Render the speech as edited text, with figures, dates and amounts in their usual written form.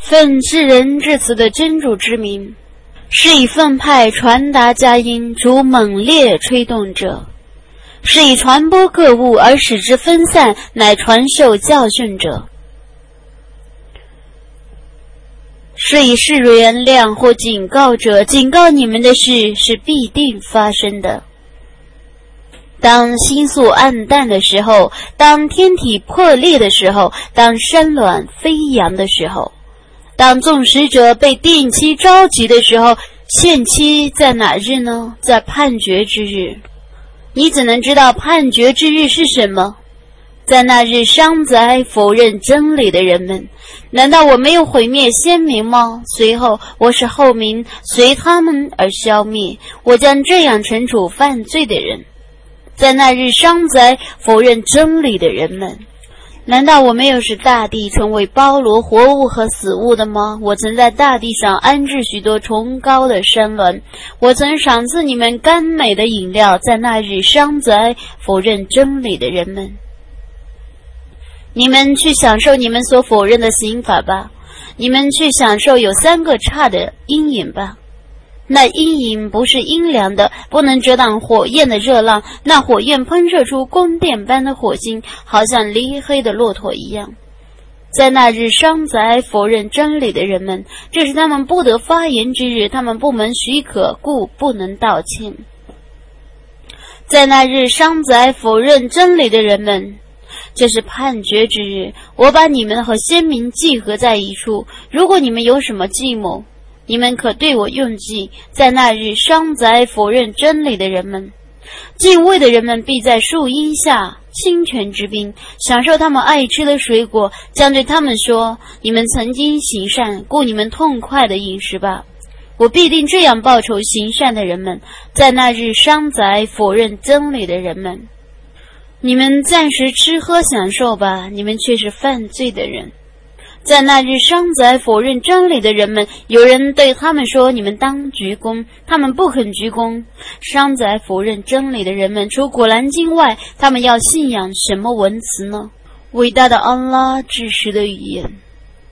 奉至仁至慈的真主之名，是以奉派传达佳音，主猛烈吹动者；是以传播各物而使之分散，乃传授教训者；是以示原谅或警告者，警告你们的事是必定发生的。当星宿暗淡的时候，当天体破裂的时候，当山峦飞扬的时候，当众使者被定期召集的时候，限期在哪日呢？在判决之日。你怎能知道判决之日是什么？在那日伤灾否认真理的人们，难道我没有毁灭先民吗？随后我使后民随他们而消灭，我将这样惩处犯罪的人。在那日伤灾否认真理的人们，难道我没有使大地成为包罗活物和死物的吗？我曾在大地上安置许多崇高的山峦，我曾赏赐你们甘美的饮料。在那日伤灾否认真理的人们，你们去享受你们所否认的刑罚吧，你们去享受有3个叉的阴影吧。那阴影不是阴凉的，不能遮挡火焰的热浪，那火焰喷射出宫殿般的火星，好像离黑的骆驼一样。在那日伤灾否认真理的人们，这是他们不得发言之日，他们不蒙许可，故不能道歉。在那日伤灾否认真理的人们，这是判决之日，我把你们和先民集合在一处，如果你们有什么计谋，你们可对我用计。在那日伤灾否认真理的人们，敬畏的人们必在树荫下清泉之滨，享受他们爱吃的水果，将对他们说，你们曾经行善，故你们痛快的饮食吧。我必定这样报酬行善的人们。在那日伤灾否认真理的人们，你们暂时吃喝享受吧，你们却是犯罪的人。在那日伤灾否认真理的人们，有人对他们说，你们当鞠躬，他们不肯鞠躬。伤灾否认真理的人们，除古兰经外，他们要信仰什么文词呢？伟大的安拉至实的语言。